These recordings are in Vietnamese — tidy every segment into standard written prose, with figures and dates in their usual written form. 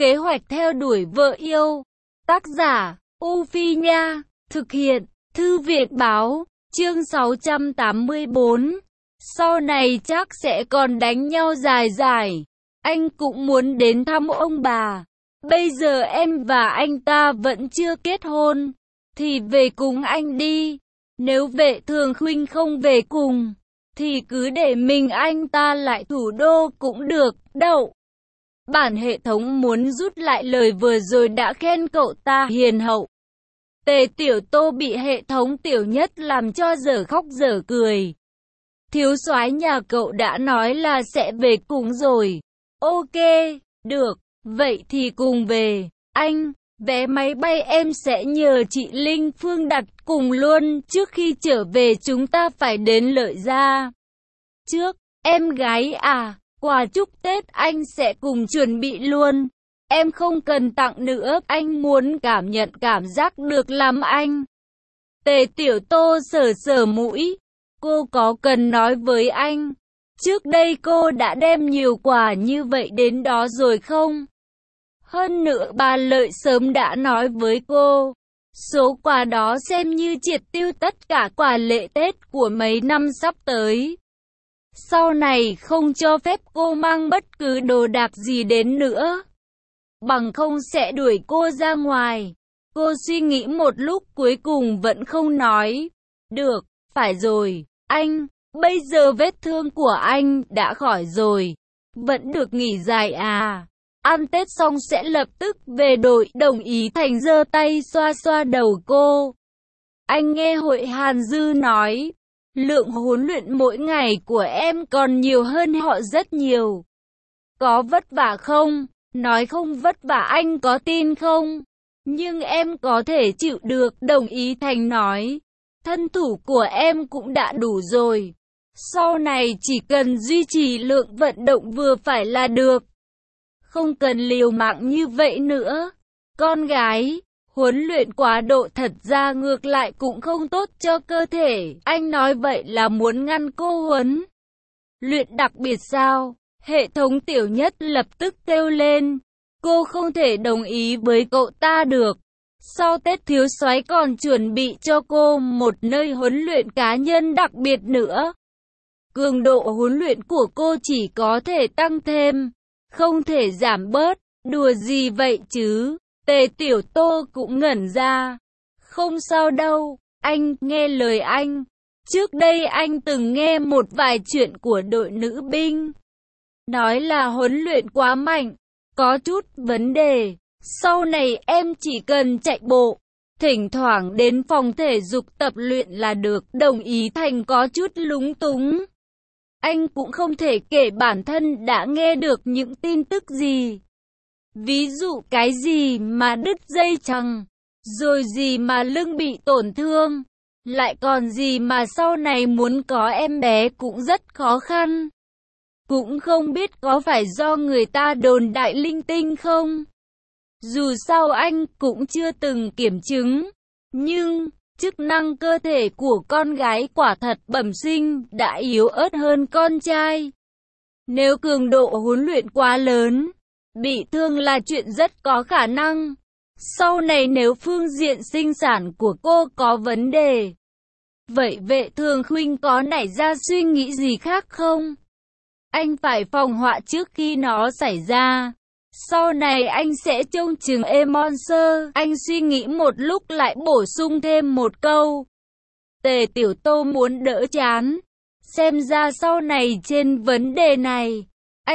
Kế hoạch theo đuổi vợ yêu. Tác giả, U Phi Nha. Thực hiện, Thư viện Báo. Chương 684. Sau này chắc sẽ còn đánh nhau dài dài. Anh cũng muốn đến thăm ông bà. Bây giờ em và anh ta vẫn chưa kết hôn. Thì về cùng anh đi. Nếu Vệ Thường Khuynh không về cùng, thì cứ để mình anh ta lại thủ đô cũng được. Đậu. Bản hệ thống muốn rút lại lời vừa rồi đã khen cậu ta hiền hậu. Tề Tiểu Tô bị hệ thống Tiểu Nhất làm cho dở khóc dở cười. Thiếu soái nhà cậu đã nói là sẽ về cùng rồi. Ok, được, vậy thì cùng về. Anh, vé máy bay em sẽ nhờ chị Linh Phương đặt cùng luôn. Trước khi trở về chúng ta phải đến Lợi Gia. Trước, em gái à, quà chúc Tết anh sẽ cùng chuẩn bị luôn. Em không cần tặng nữa, anh muốn cảm nhận cảm giác được làm anh. Tề Tiểu Tô sờ sờ mũi. Cô có cần nói với anh, trước đây cô đã đem nhiều quà như vậy đến đó rồi không? Hơn nữa bà Lợi sớm đã nói với cô, số quà đó xem như triệt tiêu tất cả quà lễ Tết của mấy năm sắp tới. Sau này không cho phép cô mang bất cứ đồ đạc gì đến nữa, bằng không sẽ đuổi cô ra ngoài. Cô suy nghĩ một lúc cuối cùng vẫn không nói. Được, phải rồi, anh, bây giờ vết thương của anh đã khỏi rồi, vẫn được nghỉ dài à? Ăn Tết xong sẽ lập tức về đội. Đồng ý Thành giơ tay xoa xoa đầu cô. Anh nghe Hội Hàn Dư nói, lượng huấn luyện mỗi ngày của em còn nhiều hơn họ rất nhiều. Có vất vả không? Nói không vất vả anh có tin không? Nhưng em có thể chịu được. Đồng ý Thành nói, thân thủ của em cũng đã đủ rồi. Sau này chỉ cần duy trì lượng vận động vừa phải là được. Không cần liều mạng như vậy nữa. Con gái, huấn luyện quá độ thật ra ngược lại cũng không tốt cho cơ thể. Anh nói vậy là muốn ngăn cô huấn luyện đặc biệt sao? Hệ thống Tiểu Nhất lập tức kêu lên. Cô không thể đồng ý với cậu ta được. Sau Tết thiếu soái còn chuẩn bị cho cô một nơi huấn luyện cá nhân đặc biệt nữa. Cường độ huấn luyện của cô chỉ có thể tăng thêm, không thể giảm bớt. Đùa gì vậy chứ? Tề Tiểu Tô cũng ngẩn ra. Không sao đâu, anh nghe lời anh. Trước đây anh từng nghe một vài chuyện của đội nữ binh. Nói là huấn luyện quá mạnh, có chút vấn đề. Sau này em chỉ cần chạy bộ, thỉnh thoảng đến phòng thể dục tập luyện là được. Đồng ý Thành có chút lúng túng. Anh cũng không thể kể bản thân đã nghe được những tin tức gì. Ví dụ cái gì mà đứt dây chằng, rồi gì mà lưng bị tổn thương, lại còn gì mà sau này muốn có em bé cũng rất khó khăn. Cũng không biết có phải do người ta đồn đại linh tinh không. Dù sao anh cũng chưa từng kiểm chứng, nhưng chức năng cơ thể của con gái quả thật bẩm sinh đã yếu ớt hơn con trai. Nếu cường độ huấn luyện quá lớn, bị thương là chuyện rất có khả năng. Sau này nếu phương diện sinh sản của cô có vấn đề, vậy Vệ Thường Khuynh có nảy ra suy nghĩ gì khác không? Anh phải phòng họa trước khi nó xảy ra. Sau này anh sẽ trông chừng Monster. Anh suy nghĩ một lúc lại bổ sung thêm một câu. Tề Tiểu Tô muốn đỡ chán. Xem ra sau này trên vấn đề này,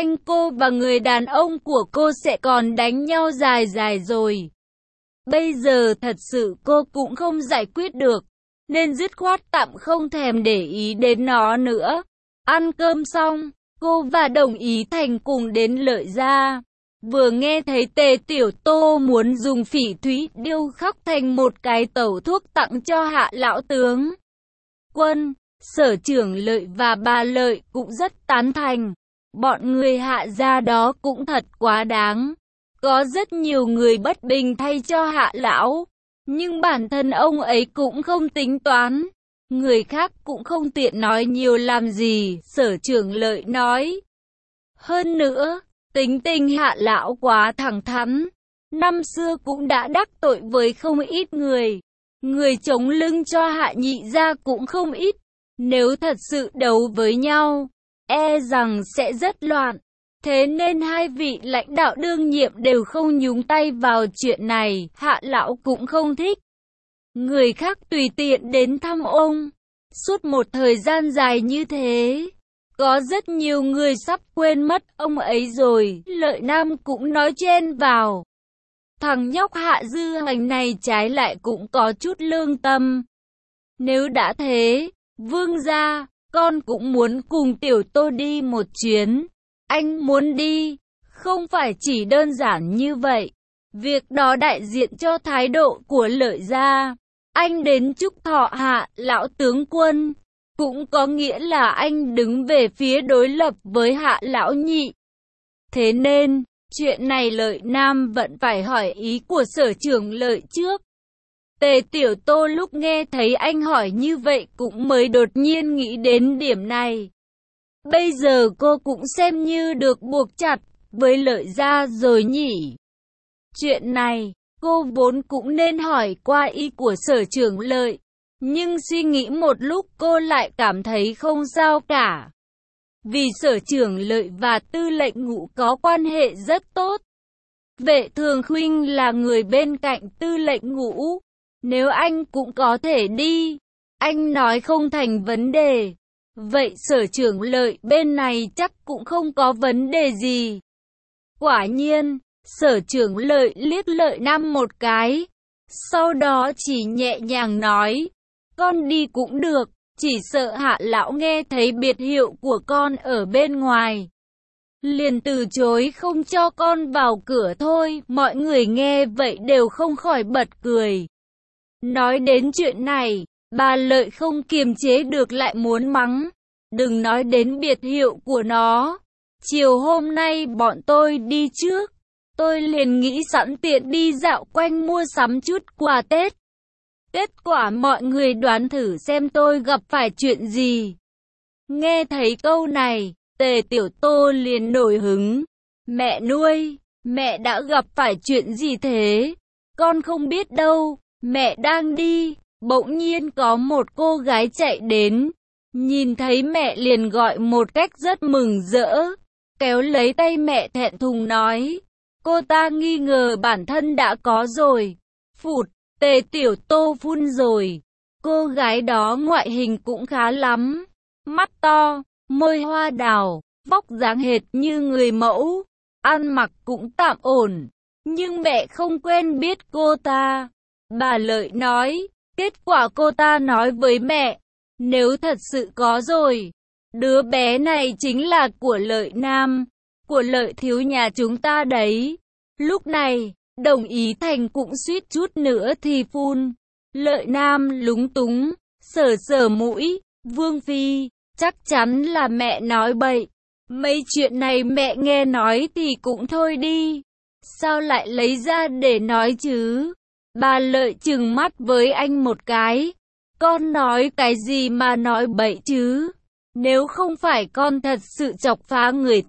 cô và người đàn ông của cô sẽ còn đánh nhau dài dài rồi. Bây giờ thật sự cô cũng không giải quyết được, nên dứt khoát tạm không thèm để ý đến nó nữa. Ăn cơm xong, cô và Đồng Ý Thành cùng đến Lợi Gia. Vừa nghe thấy Tề Tiểu Tô muốn dùng phỉ thúy điêu khắc thành một cái tẩu thuốc tặng cho Hạ lão tướng quân, Sở trưởng Lợi và bà Lợi cũng rất tán thành. Bọn người Hạ gia đó cũng thật quá đáng. Có rất nhiều người bất bình thay cho Hạ lão, nhưng bản thân ông ấy cũng không tính toán. Người khác cũng không tiện nói nhiều làm gì, Sở trưởng Lợi nói. Hơn nữa, Tính tình Hạ lão quá thẳng thắn, năm xưa cũng đã đắc tội với không ít người. Người chống lưng cho Hạ nhị gia cũng không ít. Nếu thật sự đấu với nhau, e rằng sẽ rất loạn. Thế nên hai vị lãnh đạo đương nhiệm đều không nhúng tay vào chuyện này, Hạ lão cũng không thích người khác tùy tiện đến thăm ông. Suốt một thời gian dài như thế, có rất nhiều người sắp quên mất ông ấy rồi. Lợi Nam cũng nói chen vào. Thằng nhóc Hạ Dư Hành này trái lại cũng có chút lương tâm. Nếu đã thế, Vương gia, con cũng muốn cùng Tiểu Tô đi một chuyến. Anh muốn đi, không phải chỉ đơn giản như vậy. Việc đó đại diện cho thái độ của Lợi gia. Anh đến chúc thọ Hạ lão tướng quân, cũng có nghĩa là anh đứng về phía đối lập với Hạ lão nhị. Thế nên, chuyện này Lợi Nam vẫn phải hỏi ý của sở trưởng Lợi trước. Tề Tiểu Tô lúc nghe thấy anh hỏi như vậy cũng mới đột nhiên nghĩ đến điểm này. Bây giờ cô cũng xem như được buộc chặt với Lợi gia rồi nhỉ. Chuyện này, cô vốn cũng nên hỏi qua ý của sở trưởng Lợi. Nhưng suy nghĩ một lúc cô lại cảm thấy không sao cả. Vì sở trưởng Lợi và tư lệnh Ngũ có quan hệ rất tốt. Vệ Thường Khuynh là người bên cạnh tư lệnh Ngũ. Nếu anh cũng có thể đi, anh nói không thành vấn đề. Vậy sở trưởng Lợi bên này chắc cũng không có vấn đề gì. Quả nhiên, sở trưởng Lợi liếc Lợi Nam một cái. Sau đó chỉ nhẹ nhàng nói, con đi cũng được, chỉ sợ Hạ lão nghe thấy biệt hiệu của con ở bên ngoài. Liền từ chối không cho con vào cửa thôi. Mọi người nghe vậy đều không khỏi bật cười. Nói đến chuyện này, bà Lợi không kiềm chế được lại muốn mắng. Đừng nói đến biệt hiệu của nó. Chiều hôm nay bọn tôi đi trước. Tôi liền nghĩ sẵn tiện đi dạo quanh mua sắm chút quà Tết. Kết quả mọi người đoán thử xem tôi gặp phải chuyện gì. Nghe thấy câu này, Tề Tiểu Tô liền nổi hứng. Mẹ nuôi, mẹ đã gặp phải chuyện gì thế? Con không biết đâu, mẹ đang đi. Bỗng nhiên có một cô gái chạy đến. Nhìn thấy mẹ liền gọi một cách rất mừng rỡ. Kéo lấy tay mẹ thẹn thùng nói. Cô ta nghi ngờ bản thân đã có rồi. Phụt, Tề Tiểu Tô phun rồi. Cô gái đó ngoại hình cũng khá lắm. Mắt to, môi hoa đào, vóc dáng hệt như người mẫu. Ăn mặc cũng tạm ổn. Nhưng mẹ không quen biết cô ta. Bà Lợi nói. Kết quả cô ta nói với mẹ. Nếu thật sự có rồi, đứa bé này chính là của Lợi Nam, của Lợi thiếu nhà chúng ta đấy. Lúc này, Đồng Ý Thành cũng suýt chút nữa thì phun. Lợi Nam lúng túng, sờ sờ mũi. Vương Phi, chắc chắn là mẹ nói bậy. Mấy chuyện này mẹ nghe nói thì cũng thôi đi. Sao lại lấy ra để nói chứ? Bà Lợi trừng mắt với anh một cái. Con nói cái gì mà nói bậy chứ? Nếu không phải con thật sự chọc phá người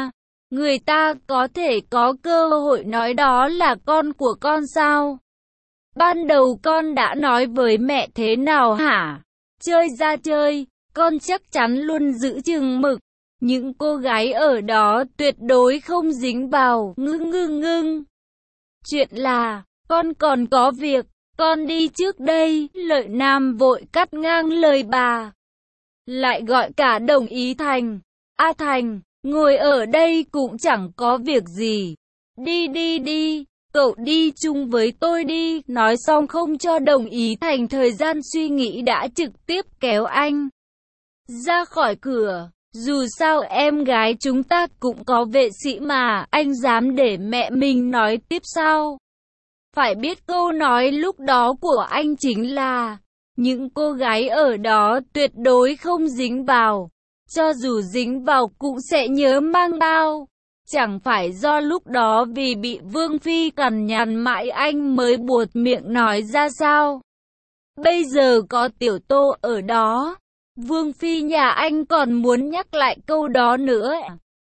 ta có thể có cơ hội nói đó là con của con sao? Ban đầu con đã nói với mẹ thế nào hả? Chơi ra chơi, con chắc chắn luôn giữ chừng mực. Những cô gái ở đó tuyệt đối không dính vào. Ngưng. Chuyện là, con còn có việc. Con đi trước đây. Lợi Nam vội cắt ngang lời bà. Lại gọi cả Đồng Ý Thành. A Thành, ngồi ở đây cũng chẳng có việc gì. Đi. Cậu đi chung với tôi đi. Nói xong không cho Đồng Ý Thành thời gian suy nghĩ đã trực tiếp kéo anh ra khỏi cửa. Dù sao em gái chúng ta cũng có vệ sĩ mà. Anh dám để mẹ mình nói tiếp sao? Phải biết câu nói lúc đó của anh chính là những cô gái ở đó tuyệt đối không dính vào. Cho dù dính vào cũng sẽ nhớ mang bao. Chẳng phải do lúc đó vì bị Vương Phi cằn nhằn mãi anh mới buột miệng nói ra sao? Bây giờ có Tiểu Tô ở đó, Vương Phi nhà anh còn muốn nhắc lại câu đó nữa.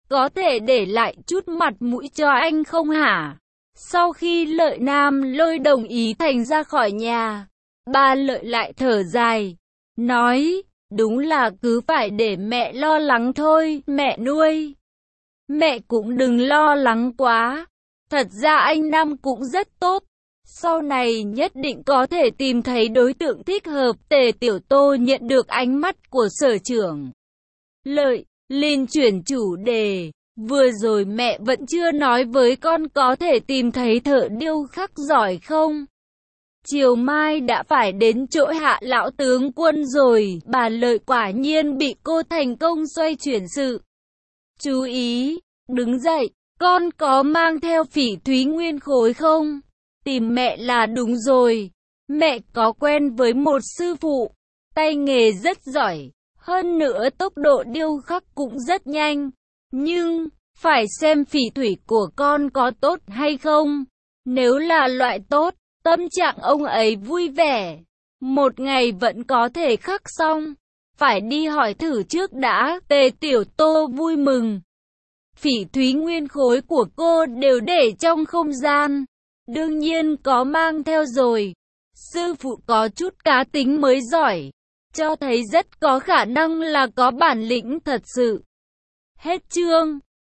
có thể để lại chút mặt mũi cho anh không hả? Sau khi Lợi Nam Lôi đồng ý thành ra khỏi nhà, bà Lợi lại thở dài, nói, đúng là cứ phải để mẹ lo lắng thôi, mẹ nuôi. Mẹ cũng đừng lo lắng quá, thật ra anh Nam cũng rất tốt. Sau này nhất định có thể tìm thấy đối tượng thích hợp. Tề Tiểu Tô nhận được ánh mắt của sở trưởng Lợi, liền chuyển chủ đề. Vừa rồi mẹ vẫn chưa nói với con có thể tìm thấy thợ điêu khắc giỏi không? Chiều mai đã phải đến chỗ Hạ lão tướng quân rồi. Bà Lợi quả nhiên bị cô thành công xoay chuyển sự chú ý. Đứng dậy, con có mang theo Phỉ Thúy Nguyên Khối không? Tìm mẹ là đúng rồi. Mẹ có quen với một sư phụ, tay nghề rất giỏi, hơn nữa tốc độ điêu khắc cũng rất nhanh. Nhưng, phải xem phỉ thủy của con có tốt hay không. Nếu là loại tốt, tâm trạng ông ấy vui vẻ, một ngày vẫn có thể khắc xong. Phải đi hỏi thử trước đã. Tề Tiểu Tô vui mừng. Phỉ Thúy Nguyên Khối của cô đều để trong không gian, đương nhiên có mang theo rồi. Sư phụ có chút cá tính mới giỏi, cho thấy rất có khả năng là có bản lĩnh thật sự. Hết chương.